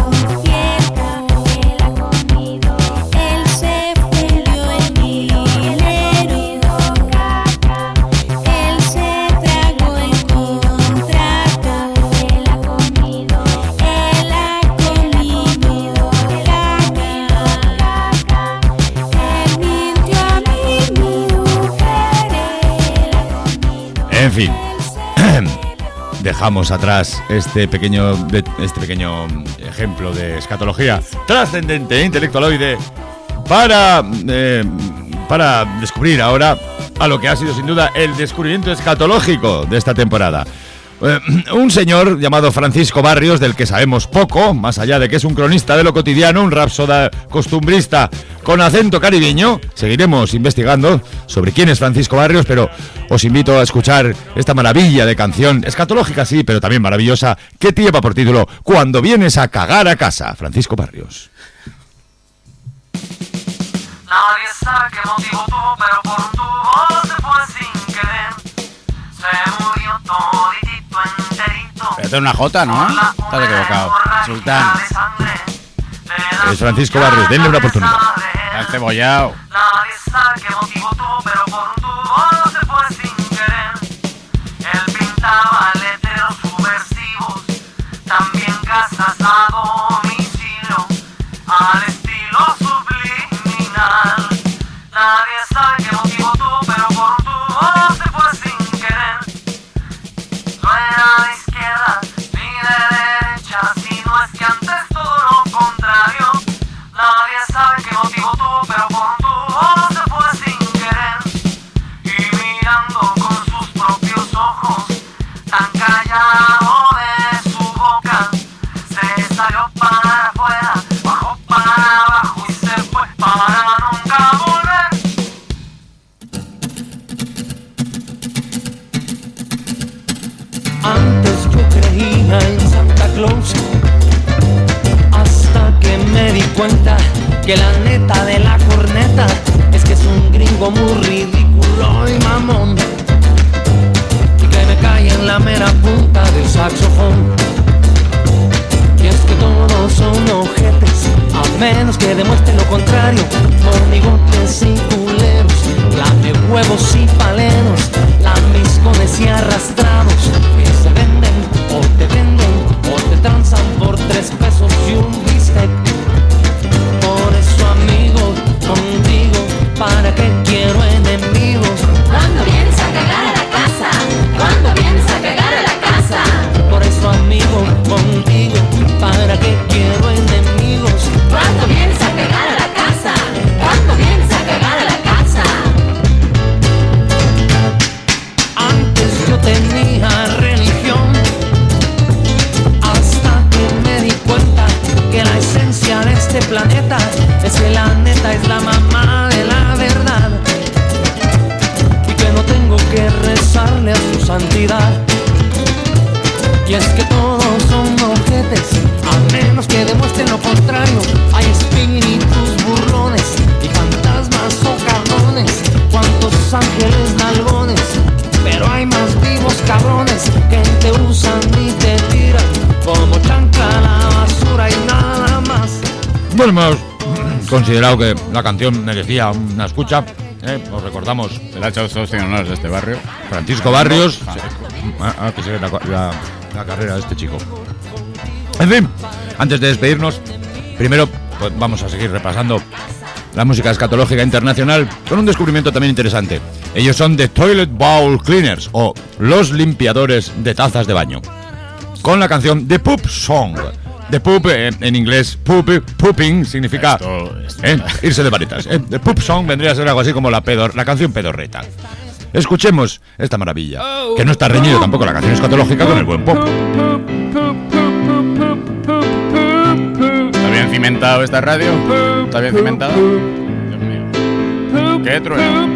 En fin, dejamos atrás este pequeño ejemplo de escatología trascendente e intelectualoide para descubrir ahora a lo que ha sido sin duda el descubrimiento escatológico de esta temporada. Un señor llamado Francisco Barrios, del que sabemos poco, más allá de que es un cronista de lo cotidiano, un rapsoda costumbrista con acento caribeño. Seguiremos investigando sobre quién es Francisco Barrios, pero os invito a escuchar esta maravilla de canción, escatológica sí, pero también maravillosa, que lleva por título Cuando vienes a cagar a casa. Francisco Barrios. Nadie sabe qué motivo tuvo, pero por un tubo se fue sin querer. Se murió toditito enterito. Pero esto es una jota, ¿no? Estás equivocado. Sultán. Es Francisco Barrios, denle una oportunidad. Está cebollado. Nadie sabe qué motivo tuvo, pero por un tubo se fue sin querer. Él pintaba letreros subversivos, también casas a domicilio, al estilo subliminal. Nadie sabe callado de su boca. Se salió para afuera, bajó para abajo y se fue para nunca volver. Antes yo creía en Santa Claus, hasta que me di cuenta que la neta de la corneta es que es un gringo muy ridículo y mamón, y que me cae en la mera punta del saxofón. Y es que todos son ojetes, a menos que demuestren lo contrario, monigotes y culeros, lame huevos y paleros, lambiscones y arrastrados, que se venden o te transan por 3 pesos y un bistec. Por eso, amigo, contigo, ¿para qué quiero enemigos? Cuando vienes a cagar a la casa, cuando vienes a cagar a la casa. Por eso, amigo, contigo, ¿para qué quiero enemigos? Cuando vienes a cagar a la casa, cuando vienes a cagar a la casa. Antes yo tenía religión, hasta que me di cuenta que la esencia de este planeta es que la neta es la mamá de la verdad, y que no tengo que rezarle a su santidad. Y es que todos son ojetes, a menos que demuestren lo contrario. Hay espíritus burlones y fantasmas socavones, cuantos ángeles nalgones, pero hay más vivos cabrones que te usan y te tiran como chancla a la basura y nada más. Bueno, hemos considerado que la canción merecía una escucha. Os recordamos. Se le ha echado honores de este barrio. Francisco Barrios. Que sigue la carrera de este chico. En fin, antes de despedirnos, primero pues, vamos a seguir repasando la música escatológica internacional con un descubrimiento también interesante. Ellos son The Toilet Bowl Cleaners, o los limpiadores de tazas de baño, con la canción The Poop Song. The Poop, en inglés, pooping significa irse de varitas. The Poop Song vendría a ser algo así como la canción pedorreta. Escuchemos esta maravilla, que no está reñido tampoco la canción escatológica con el buen pop. ¿Está bien cimentado esta radio? ¿Está bien cimentado? Dios mío. ¡Qué trueno!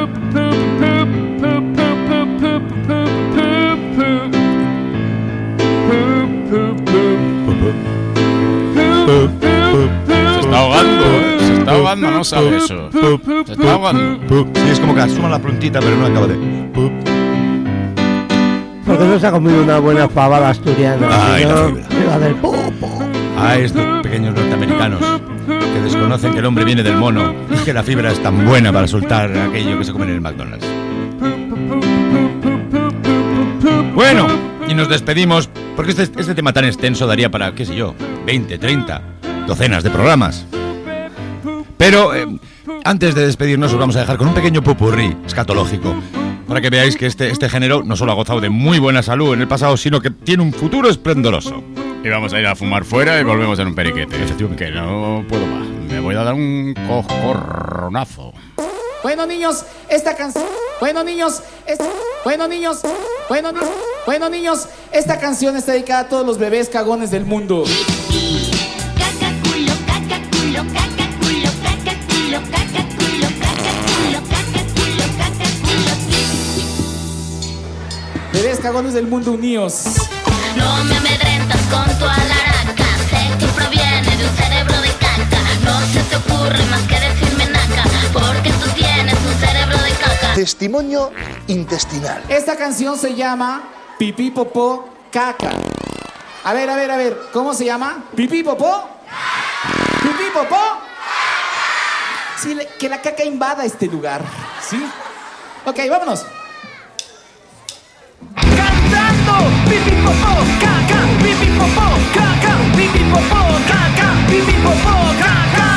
Se está ahogando, se está ahogando, no sabe eso. Se está ahogando. Sí, es como que asuma la puntita, pero no acaba de. Porque no se ha comido una buena fabada asturiana. Ay, ¿no? la fibra. Le va a dar popo. A estos pequeños norteamericanos que desconocen que el hombre viene del mono y que la fibra es tan buena para soltar aquello que se come en el McDonald's. Bueno, y nos despedimos porque este tema tan extenso daría para, qué sé yo, 20, 30, docenas de programas. Pero antes de despedirnos os vamos a dejar con un pequeño popurrí escatológico para que veáis que este género no solo ha gozado de muy buena salud en el pasado, sino que tiene un futuro esplendoroso. Y vamos a ir a fumar fuera y volvemos en un periquete. Que no puedo más. Me voy a dar un coscorronazo. Bueno niños, esta canción. Bueno niños, esta canción está dedicada a todos los bebés cagones del mundo. Caca culo, caca culo, caca culo, caca culo, caca culo, caca culo, caca culo, caca culo. Bebés cagones del mundo unidos. No me amedrentas con tu alaraca. Sé que proviene de un cerebro de caca. No se te ocurre más que decirme naca, porque tú tienes un cerebro de caca. Testimonio intestinal. Esta canción se llama Pipí, Popó, Caca. A ver, ¿cómo se llama? ¿Pipí, Popó? ¿Pipí, Popó? Sí, que la caca invada este lugar, ¿sí? Ok, vámonos. Cantando, pipí, popó, caca, pipí, popó, caca, pipí, popó, caca, pipí, popó, caca.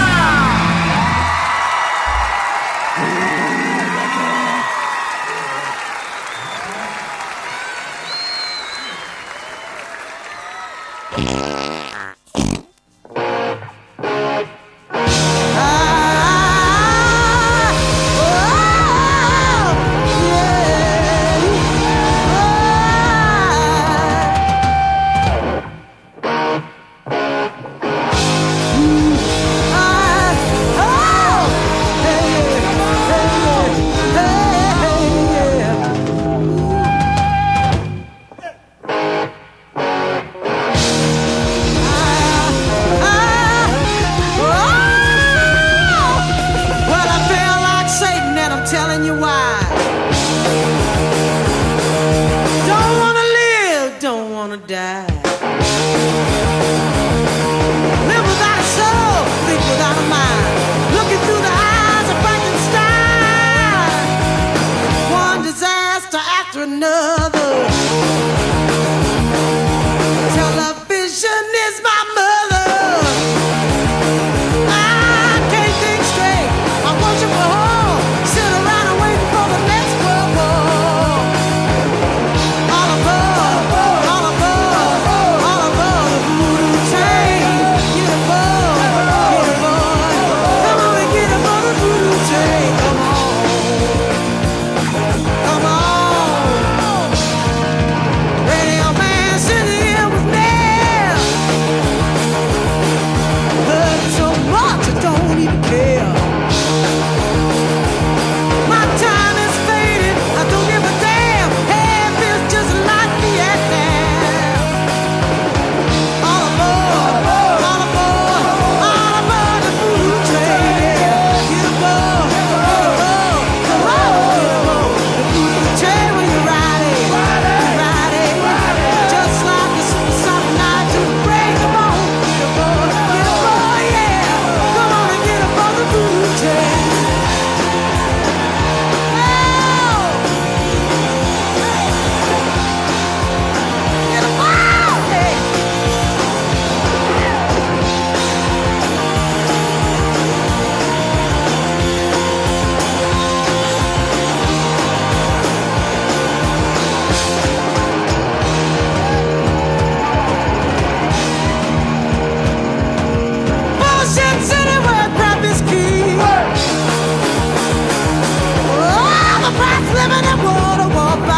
gonna die. Live without a soul, think without a mind. Looking through the eyes of Frankenstein. One disaster after another. Television is my mother. I can't think straight. I worship a whore. Sit around and wait for the next world war. All aboard the voodoo train. Get aboard, come on and get aboard the voodoo train. Come on, radio man, sit here with me. Heard so much I don't even care. My time is faded, I don't give a damn. Hey, feels just like Vietnam. All aboard the voodoo train. Get aboard, come on, get aboard the voodoo train when you're riding. Just like a supersonic night to the break of dawn. Get aboard, yeah. Come on and get aboard the voodoo train. Get aboard, hey. Bullshit city where crap is king. Oh, the brats living in World War V.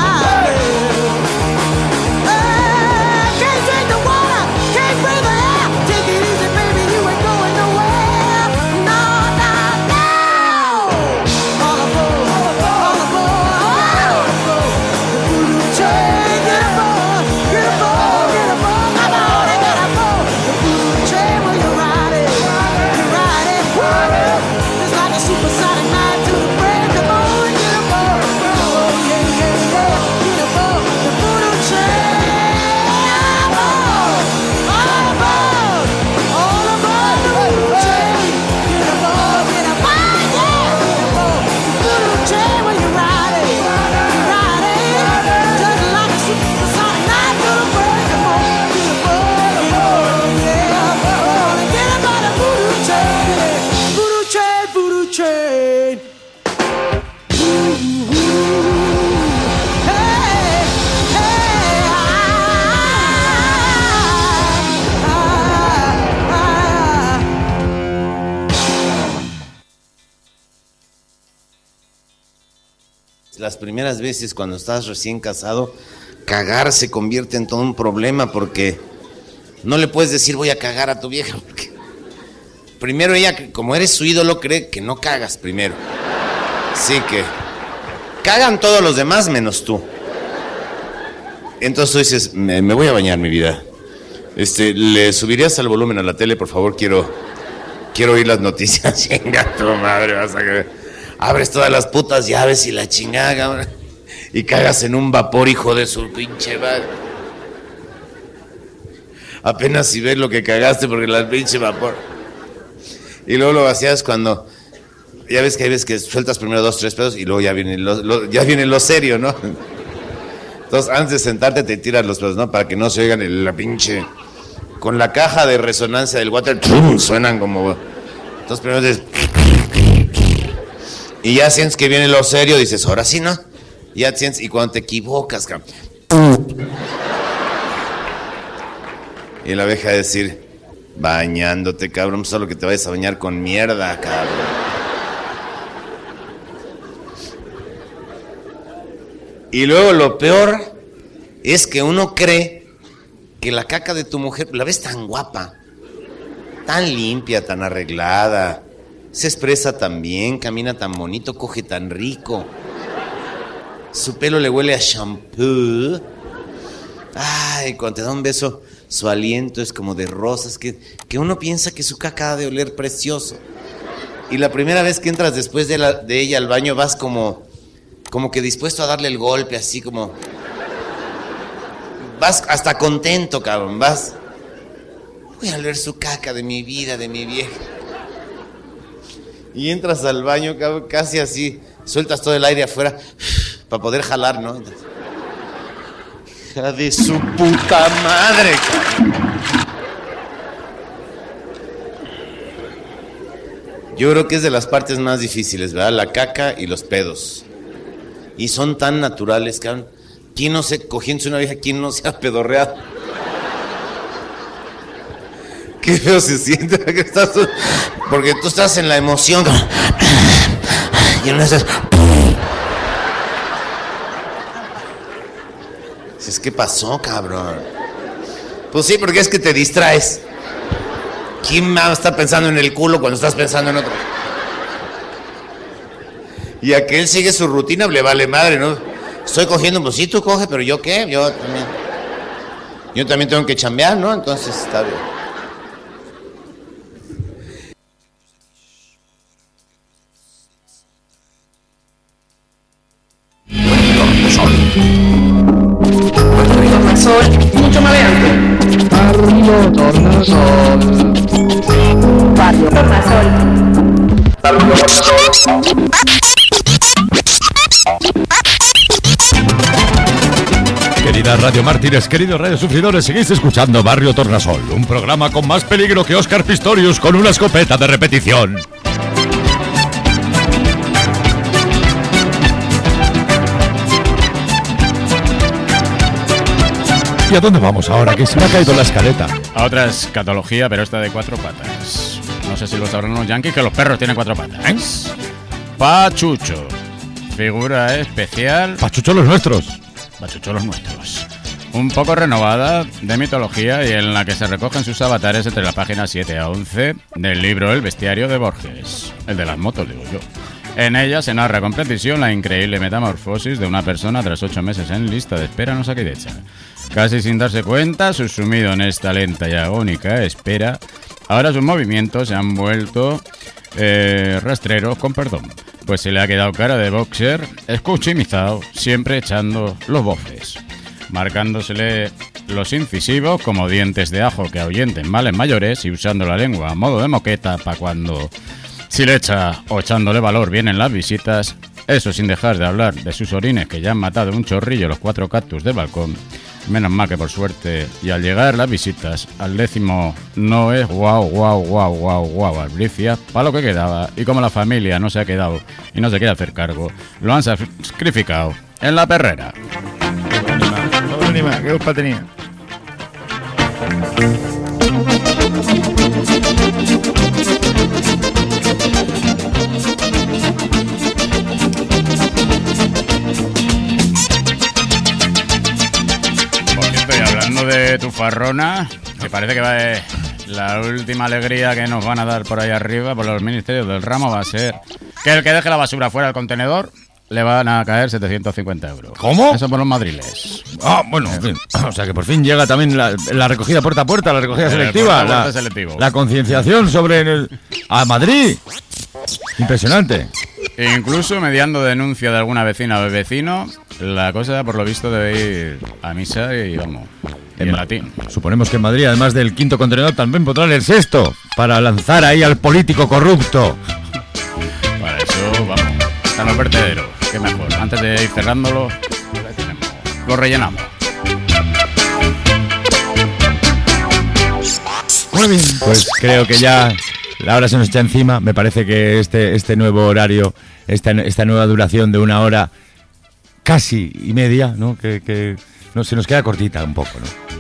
Can't drink the water, can't breathe the air. Take it easy, baby, you ain't going nowhere. No. All aboard the voodoo train. Get aboard. Come on and get aboard the voodoo train when you're riding. It's like a supersonic night to the break of dawn. Get aboard, yeah. Get aboard the voodoo train. All aboard the voodoo train. Get aboard, yeah. Get aboard the voodoo train when you're riding. Just like a supersonic night to the break of dawn. Get aboard, yeah. Get aboard the voodoo train. Voodoo train. Las primeras veces cuando estás recién casado, cagar se convierte en todo un problema porque no le puedes decir voy a cagar a tu vieja. Porque primero ella, como eres su ídolo, cree que no cagas primero. Así que cagan todos los demás menos tú. Entonces tú dices, me voy a bañar, mi vida. ¿Le subirías al volumen a la tele, por favor? Quiero oír las noticias. Chinga tu madre, vas a ver. Abres todas las putas llaves y la chingada, cabrón. Y cagas en un vapor, hijo de su pinche madre. Apenas si ves lo que cagaste porque la pinche vapor. Y luego lo vacías cuando... Ya ves que hay veces que sueltas primero 2, 3 pedos y luego ya viene lo serio, ¿no? Entonces, antes de sentarte te tiras los pedos, ¿no? Para que no se oigan la pinche... Con la caja de resonancia del water, ¡trum! Suenan como... Entonces primero dices... Y ya sientes que viene lo serio, dices, ahora sí, ¿no? Ya sientes, y cuando te equivocas, cabrón... Y la deja de decir, bañándote, cabrón, solo que te vayas a bañar con mierda, cabrón. Y luego lo peor es que uno cree que la caca de tu mujer, la ves tan guapa, tan limpia, tan arreglada, se expresa tan bien, camina tan bonito, coge tan rico, su pelo le huele a shampoo. Ay, cuando te da un beso, su aliento es como de rosas, que uno piensa que su caca ha de oler precioso. Y la primera vez que entras después de ella al baño vas como que dispuesto a darle el golpe, así como Vas hasta contento, cabrón, vas. Voy a leer su caca de mi vida, de mi vieja. Y entras al baño, cabrón, casi así, sueltas todo el aire afuera para poder jalar, ¿no? Entonces, hija de su puta madre, cabrón. Yo creo que es de las partes más difíciles, ¿verdad? La caca y los pedos. Y son tan naturales, cabrón. ¿Quién no se cogiéndose una vieja, quién no se ha pedorreado? Qué feo se siente que estás tú, porque tú estás en la emoción y no estás. Es que pasó, cabrón. Pues sí, porque es que te distraes. ¿Quién más está pensando en el culo cuando estás pensando en otro? Y aquel sigue su rutina, le vale madre, ¿no? Estoy cogiendo, pues sí, tú coges, pero ¿yo qué? Yo también tengo que chambear, ¿no? Entonces está bien. Sol, mucho maleante. Barrio Tornasol. Barrio Tornasol. Querida Radio Mártires, queridos Radio Sufridores, seguís escuchando Barrio Tornasol, un programa con más peligro que Óscar Pistorius con una escopeta de repetición. ¿Y a dónde vamos ahora? Que se me ha caído la escaleta. A otra escatología, pero esta de 4 patas. No sé si lo sabrán los yankees, que los perros tienen 4 patas. Pachucho. Figura especial. Pachucho los nuestros. Pachucho los nuestros. Un poco renovada, de mitología, y en la que se recogen sus avatares entre las páginas 7 a 11 del libro El bestiario de Borges. El de las motos, digo yo. En ella se narra con precisión la increíble metamorfosis de una persona tras 8 meses en lista de espera en Osakidecha. Casi sin darse cuenta, sumido en esta lenta y agónica espera, ahora sus movimientos se han vuelto rastreros, con perdón, pues se le ha quedado cara de boxer, escuchimizado, siempre echando los bofes, marcándosele los incisivos como dientes de ajo que ahuyenten males mayores y usando la lengua a modo de moqueta para cuando, si le echa o echándole valor vienen las visitas, eso sin dejar de hablar de sus orines que ya han matado un chorrillo los 4 cactus del balcón. Menos mal que por suerte, y al llegar las visitas, al 10º no es guau, albricias, para lo que quedaba, y como la familia no se ha quedado y no se quiere hacer cargo, lo han sacrificado en la perrera. ¿Qué culpa tenía? De tu farrona, que parece que va a la última alegría que nos van a dar por ahí arriba, por los ministerios del ramo, va a ser que el que deje la basura fuera del contenedor le van a caer 750 euros. ¿Cómo? Eso por los madriles. Ah, bueno, en fin. O sea que por fin llega también la recogida puerta a puerta, la recogida selectiva, la concienciación sobre a Madrid. Impresionante. E incluso mediando denuncia de alguna vecina o vecino, la cosa por lo visto debe ir a misa y vamos, en latín. Suponemos que en Madrid, además del 5º contenedor, también pondrán el 6º para lanzar ahí al político corrupto. Para eso, vamos, están los vertederos, qué mejor. Antes de ir cerrándolo, lo rellenamos. Muy bien, pues creo que ya la hora se nos echa encima. Me parece que este nuevo horario, esta nueva duración de 1 hora casi y media, ¿no? Que no, se nos queda cortita un poco, ¿no?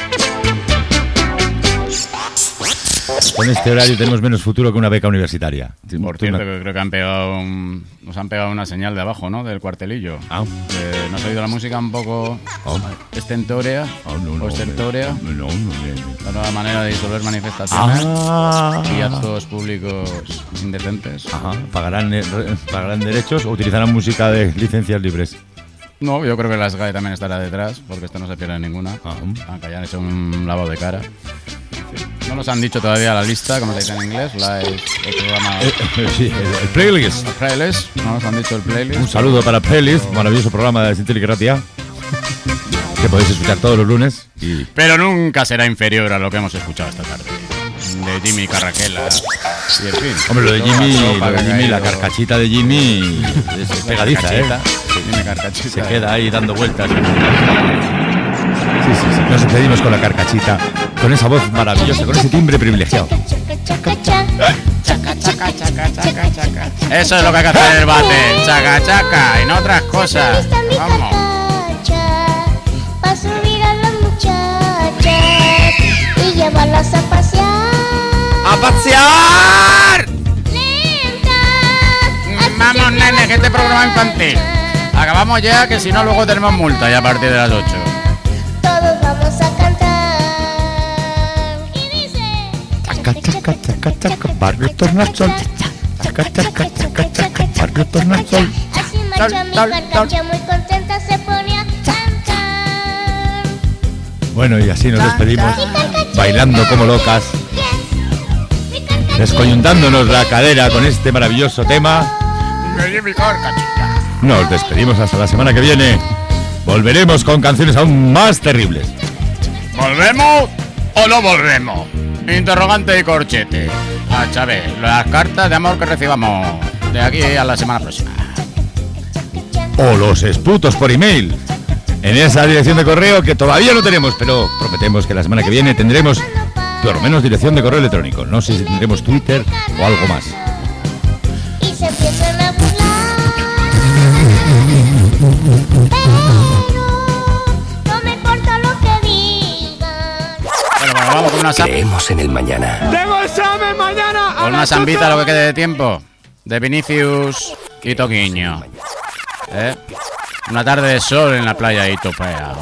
Con este horario tenemos menos futuro que una beca universitaria. Por cierto, que creo que nos han pegado una señal de abajo, ¿no? Del cuartelillo. ¿No has oído la música un poco estentórea o estertórea? No. La nueva manera de disolver manifestaciones y actos públicos indecentes. ¿Pagarán derechos o utilizarán música de licencias libres? No, yo creo que la SGAE también estará detrás, porque esto no se pierde ninguna. Aunque hayan hecho un lavado de cara. No nos han dicho todavía la lista, como se dice en inglés, el programa... Sí, el playlist. El playlist, no nos han dicho el playlist. Un saludo para Playlist, maravilloso programa de Sintélica Ratia. que podéis escuchar todos los lunes. Pero nunca será inferior a lo que hemos escuchado esta tarde. De Jimmy Carraquela y en fin. Hombre, lo de Jimmy, la carcachita de Jimmy es pegadiza, Jimmy Carcachita. Se queda ahí dando vueltas. Sí. Nos despedimos con la carcachita, con esa voz maravillosa, con ese timbre privilegiado. Eso es lo que hay que hacer en el bate. Chaca, chaca, y no otras cosas. Vamos. Pa' subir a las muchachas y llevarlas a pasear. ¡A pasear! Vamos, nene, que este programa infantil. Acabamos ya, que si no luego tenemos multa ya a partir de las 8. Todos vamos a cantar. Y dice: Chaca, chaca, chaca, chaca, barrio tornasol. Chaca, chaca, chaca, chaca, barrio tornasol. Así marcha mi carcacha, muy contenta se pone a cantar. Bueno, y así nos despedimos, bailando como locas, descoyuntándonos la cadera con este maravilloso tema. Nos despedimos hasta la semana que viene. Volveremos con canciones aún más terribles. ¿Volvemos o no volvemos? Interrogante y corchete. A Chávez, las cartas de amor que recibamos de aquí a la semana próxima. O los esputos por email. En esa dirección de correo que todavía no tenemos, pero prometemos que la semana que viene tendremos por lo menos dirección de correo electrónico. No sé si tendremos Twitter o algo más. Y se empiezan a burlar. No me importa lo que digan. Bueno, vamos con una Creemos en el mañana. ¡Tengo examen mañana! Con una zambita lo que quede de tiempo. De Vinicius y Toquiño. Una tarde de sol en la playa y topea.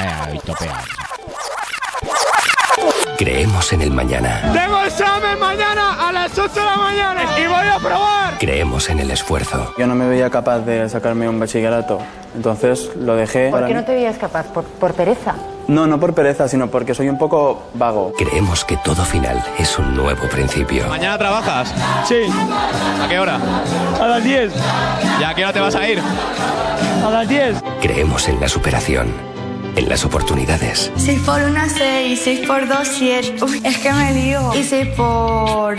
Creemos en el mañana. ¡Tengo examen mañana a las 8 de la mañana! ¡Y voy a probar! Creemos en el esfuerzo. Yo no me veía capaz de sacarme un bachillerato, entonces lo dejé. ¿Por qué no te veías capaz? ¿Por pereza? No por pereza, sino porque soy un poco vago. Creemos que todo final es un nuevo principio. ¿Mañana trabajas? Sí. ¿A qué hora? A las 10. ¿Y a qué hora te vas a ir? A las 10. Creemos en la superación, en las oportunidades. 6 por 1, 6, 6 por 2, 7. Uy, es que me lío. Y 6 por...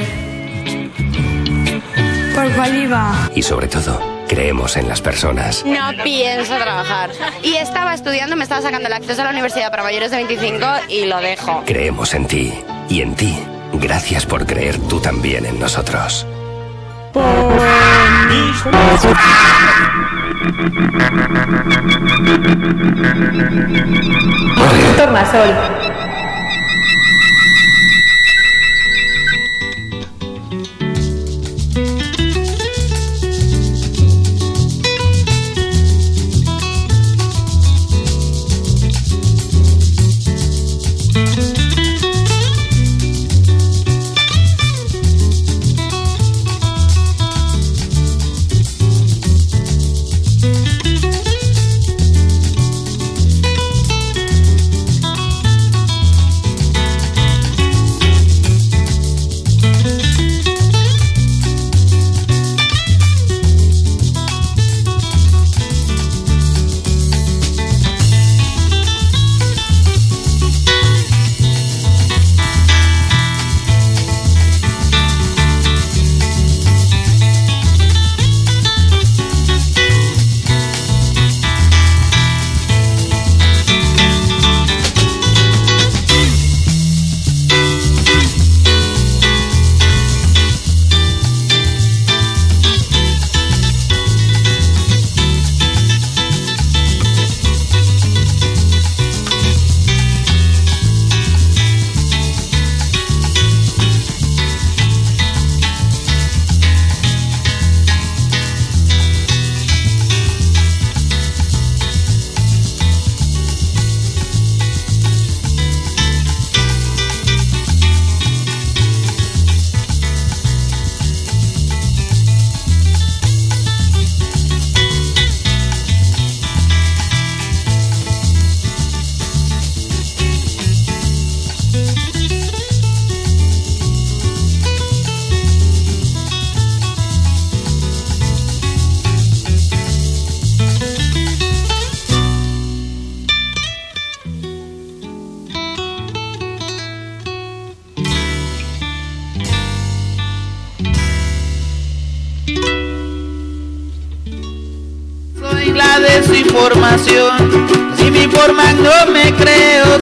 ¿Por cuál iba? Y sobre todo, creemos en las personas. No pienso trabajar. Y estaba estudiando, me estaba sacando el acceso a la universidad para mayores de 25 y lo dejo. Creemos en ti y en ti. Gracias por creer tú también en nosotros. Tornasol. la desinformación. Si me informan no me creo.